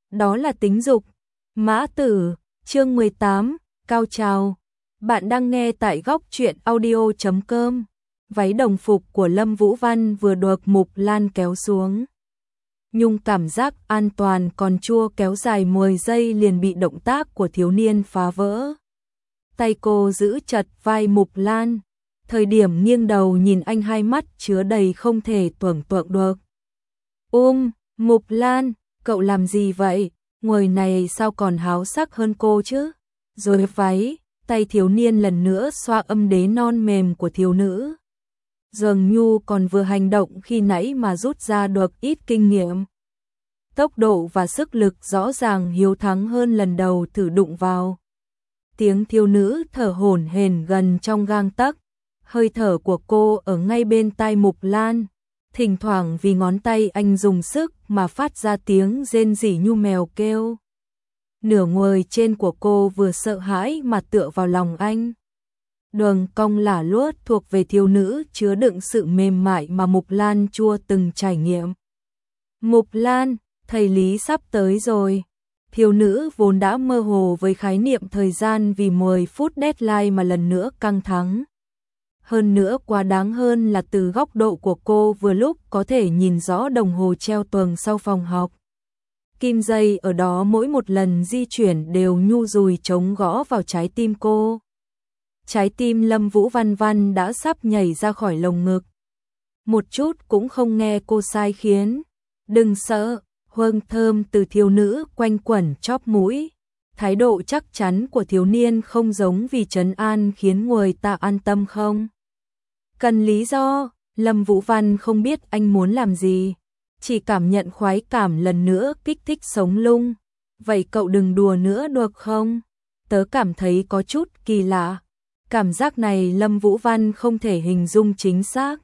đó là tính dục. Mã Tử, chương 18, cao trào. Bạn đang nghe tại góc truyện audio.com. Váy đồng phục của Lâm Vũ Văn vừa được Mục Lan kéo xuống. Nhung cảm giác an toàn còn chua kéo dài 10 giây liền bị động tác của thiếu niên phá vỡ. Tay cô giữ chặt vai Mục Lan, thời điểm nghiêng đầu nhìn anh hai mắt chứa đầy không thể tưởng tượng được. Mục Lan, cậu làm gì vậy? Người này sao còn háo sắc hơn cô chứ? Rồi váy, tay thiếu niên lần nữa xoa âm đế non mềm của thiếu nữ. Dường như còn vừa hành động khi nãy mà rút ra được ít kinh nghiệm. Tốc độ và sức lực rõ ràng hiếu thắng hơn lần đầu thử đụng vào. Tiếng thiếu nữ thở hổn hển gần trong gang tấc, hơi thở của cô ở ngay bên tai Mục Lan, thỉnh thoảng vì ngón tay anh dùng sức mà phát ra tiếng rên rỉ như mèo kêu. Nửa người trên của cô vừa sợ hãi mà tựa vào lòng anh. Đường cong lả luốt thuộc về thiếu nữ chứa đựng sự mềm mại mà Mục Lan chưa từng trải nghiệm. Mục Lan, thầy Lý sắp tới rồi. Thiếu nữ vốn đã mơ hồ với khái niệm thời gian vì 10 phút deadline mà lần nữa căng thẳng. Hơn nữa quá đáng hơn là từ góc độ của cô vừa lúc có thể nhìn rõ đồng hồ treo tường sau phòng học. Kim dây ở đó mỗi một lần di chuyển đều nhu dùi trống gõ vào trái tim cô. Trái tim Lâm Vũ Văn Văn đã sắp nhảy ra khỏi lồng ngực. Một chút cũng không nghe cô sai khiến. Đừng sợ, hương thơm từ thiếu nữ quanh quẩn chóp mũi. Thái độ chắc chắn của thiếu niên không giống vì trấn an khiến người ta an tâm không. Cần lý do, Lâm Vũ Văn không biết anh muốn làm gì. Chỉ cảm nhận khoái cảm lần nữa kích thích sống lung. Vậy cậu đừng đùa nữa được không? Tớ cảm thấy có chút kỳ lạ. Cảm giác này Lâm Vũ Văn không thể hình dung chính xác.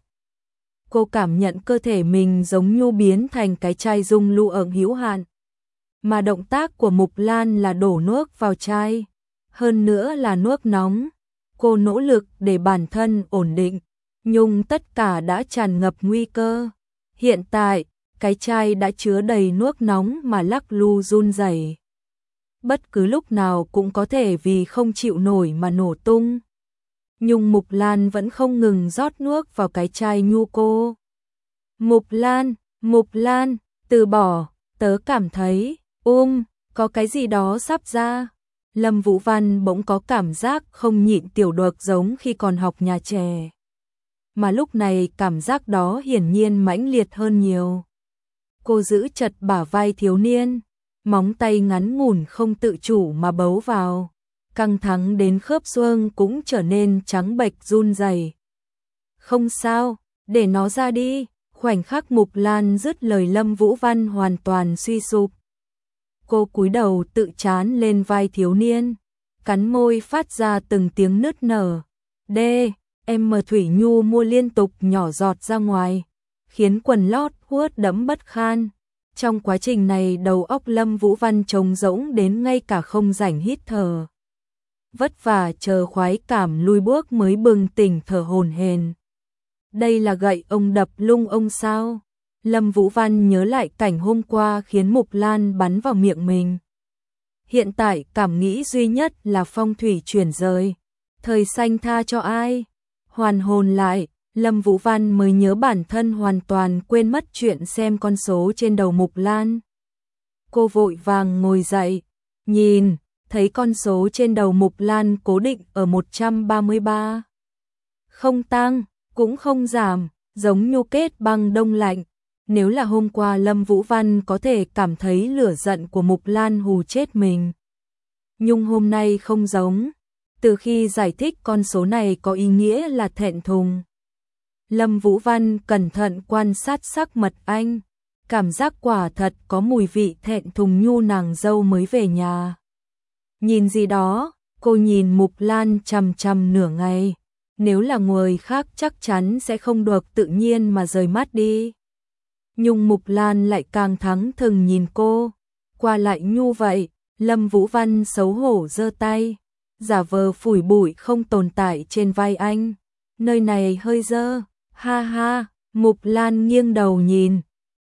Cô cảm nhận cơ thể mình giống như biến thành cái chai dung lưu ẩn hữu hạn. Mà động tác của Mục Lan là đổ nước vào chai. Hơn nữa là nước nóng. Cô nỗ lực để bản thân ổn định. Nhưng tất cả đã tràn ngập nguy cơ. Hiện tại, cái chai đã chứa đầy nước nóng mà lắc lư run rẩy. Bất cứ lúc nào cũng có thể vì không chịu nổi mà nổ tung. Nhưng Mục Lan vẫn không ngừng rót nước vào cái chai nhu cô. Mục Lan, từ bỏ, tớ cảm thấy, có cái gì đó sắp ra. Lâm Vũ Văn bỗng có cảm giác không nhịn tiểu được giống khi còn học nhà trẻ. Mà lúc này cảm giác đó hiển nhiên mãnh liệt hơn nhiều. Cô giữ chặt bả vai thiếu niên, móng tay ngắn ngủn không tự chủ mà bấu vào. Căng thẳng đến khớp xương cũng trở nên trắng bệch run rẩy. Không sao, để nó ra đi. Khoảnh khắc Mục Lan dứt lời Lâm Vũ Văn hoàn toàn suy sụp. Cô cúi đầu tự trán lên vai thiếu niên, cắn môi phát ra từng tiếng nức nở. Em Thủy Nhu mua liên tục nhỏ giọt ra ngoài, khiến quần lót ướt đẫm bất khan. Trong quá trình này đầu óc Lâm Vũ Văn trống rỗng đến ngay cả không rảnh hít thở. Vất vả chờ khoái cảm lui bước mới bừng tỉnh thở hổn hển. Đây là gậy ông đập lung ông sao? Lâm Vũ Văn nhớ lại cảnh hôm qua khiến Mục Lan bắn vào miệng mình. Hiện tại cảm nghĩ duy nhất là phong thủy chuyển rời. Thời xanh tha cho ai? Hoàn hồn lại, Lâm Vũ Văn mới nhớ bản thân hoàn toàn quên mất chuyện xem con số trên đầu Mục Lan. Cô vội vàng ngồi dậy, nhìn, thấy con số trên đầu Mục Lan cố định ở 133. Không tăng, cũng không giảm, giống như kết băng đông lạnh. Nếu là hôm qua Lâm Vũ Văn có thể cảm thấy lửa giận của Mục Lan hù chết mình. Nhưng hôm nay không giống. Từ khi giải thích con số này có ý nghĩa là thẹn thùng. Lâm Vũ Văn cẩn thận quan sát sắc mặt anh. Cảm giác quả thật có mùi vị thẹn thùng nhu nàng dâu mới về nhà. Nhìn gì đó, cô nhìn Mục Lan chằm chằm nửa ngày. Nếu là người khác chắc chắn sẽ không được tự nhiên mà rời mắt đi. Nhưng Mục Lan lại càng thắng thừng nhìn cô. Qua lại nhu vậy, Lâm Vũ Văn xấu hổ giơ tay. Giả vờ phủi bụi không tồn tại trên vai anh. Nơi này hơi dơ, ha ha, Mục Lan nghiêng đầu nhìn.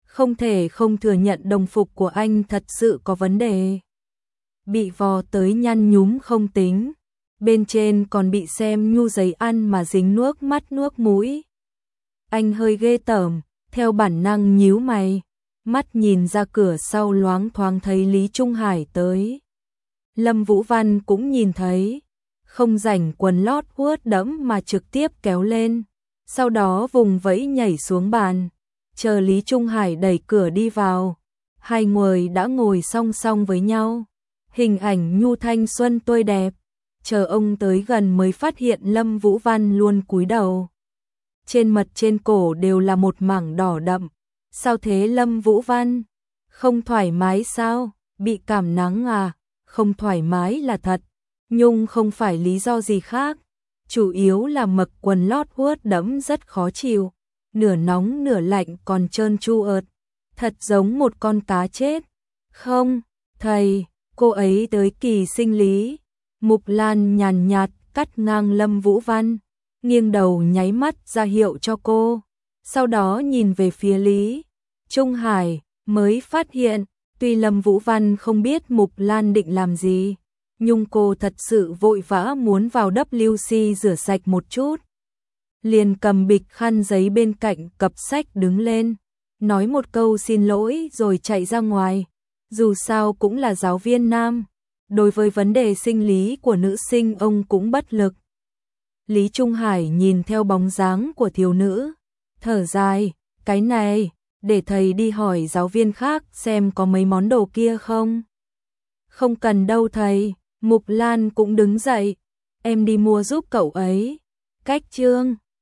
không thể không thừa nhận đồng phục của anh thật sự có vấn đề. Bị vò tới nhăn nhúm không tính, bên trên còn bị xem nhu giấy ăn mà dính nước mắt nước mũi. Anh hơi ghê tởm, theo bản năng nhíu mày, mắt nhìn ra cửa sau loáng thoáng thấy Lý Trung Hải tới. Lâm Vũ Văn cũng nhìn thấy, không rảnh quần lót ướt đẫm mà trực tiếp kéo lên, sau đó vùng vẫy nhảy xuống bàn, chờ Lý Trung Hải đẩy cửa đi vào. Hai người đã ngồi song song với nhau, hình ảnh nhu thanh xuân tươi đẹp. Chờ ông tới gần mới phát hiện Lâm Vũ Văn luôn cúi đầu. Trên mặt trên cổ đều là một mảng đỏ đậm. Sao thế Lâm Vũ Văn? Không thoải mái sao? Bị cảm nắng à? Không thoải mái là thật, nhưng không phải lý do gì khác. Chủ yếu là mặc quần lót ướt đẫm rất khó chịu, nửa nóng nửa lạnh còn trơn tru ợt, thật giống một con cá chết. Không, thầy, cô ấy tới kỳ sinh lý. Mục Lan nhàn nhạt cắt ngang Lâm Vũ Văn, nghiêng đầu nháy mắt ra hiệu cho cô, sau đó nhìn về phía Lý Trung Hải, mới phát hiện, tuy Lâm Vũ Văn không biết Mục Lan định làm gì, nhưng cô thật sự vội vã muốn vào WC rửa sạch một chút. Liền cầm bịch khăn giấy bên cạnh cặp sách đứng lên, nói một câu xin lỗi rồi chạy ra ngoài, dù sao cũng là giáo viên nam. Đối với vấn đề sinh lý của nữ sinh ông cũng bất lực. Lý Trung Hải nhìn theo bóng dáng của thiếu nữ, thở dài, cái này, để thầy đi hỏi giáo viên khác xem có mấy món đồ kia không. Không cần đâu thầy, Mục Lan cũng đứng dậy, em đi mua giúp cậu ấy. Cách chương